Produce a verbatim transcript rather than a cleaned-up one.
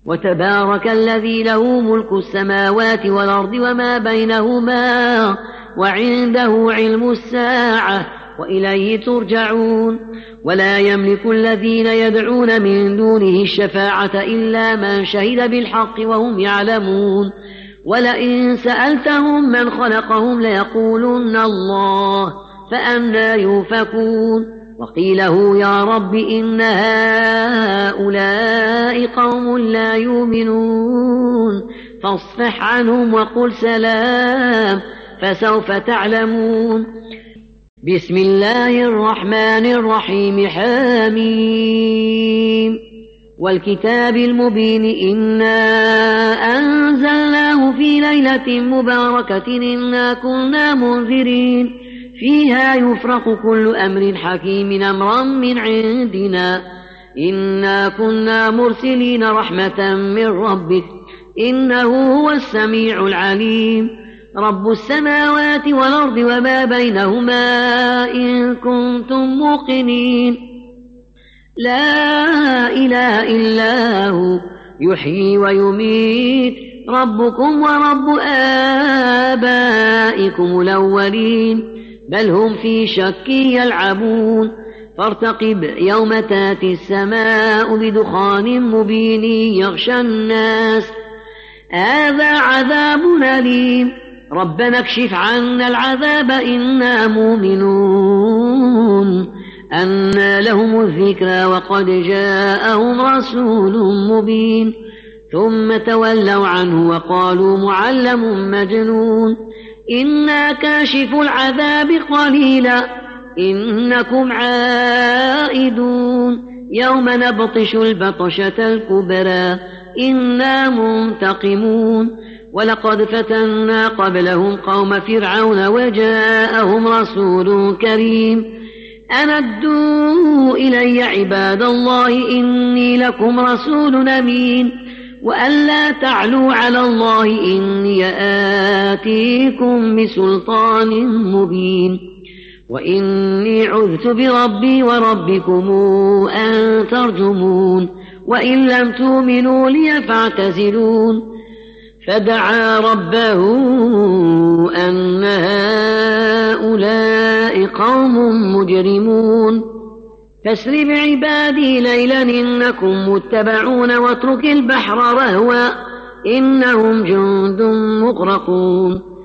وتبارك الذي له ملك السماوات والأرض وما بينهما وعنده علم الساعة وإليه ترجعون. ولا يملك الذين يدعون من دونه الشفاعة إلا من شهد بالحق وهم يعلمون. ولئن سألتهم من خلقهم ليقولن الله فأنى يؤفكون. وقيله يا رب إن هؤلاء قوم لا يؤمنون فاصفح عنهم وقل سلام فسوف تعلمون. بسم الله الرحمن الرحيم حميم والكتاب المبين إنا أنزلناه في ليلة مباركة إنا كنا منذرين فيها يفرق كل أمر حكيم أمرا من عندنا إنا كنا مرسلين رحمة من ربك إنه هو السميع العليم. رب السماوات والأرض وما بينهما إن كنتم موقنين. لا إله إلا هو يحيي ويميت ربكم ورب آبائكم الأولين بل هم في شك يلعبون. فارتقب يوم تاتي السماء بدخان مبين يغشى الناس هذا عذاب أليم ربنا اكشف عنا العذاب إنا مؤمنون. أنى لهم الذكرى وقد جاءهم رسول مبين ثم تولوا عنه وقالوا معلم مجنون إنا كاشف العذاب قليلا إنكم عائدون يوم نبطش البطشة الكبرى إنا منتقمون. ولقد فتنا قبلهم قوم فرعون وجاءهم رسول كريم أن أدوا إلي عباد الله إني لكم رسول أمين وأن لا تعلوا على الله إني آتيكم بسلطان مبين وإني عذت بربي وربكم أن ترجمون وإن لم تؤمنوا لي فاعتزلون. فدعا ربه أن هؤلاء قوم مجرمون فاسر بعبادي ليلا إنكم متبعون واترك البحر رهوا إنهم جند مغرقون.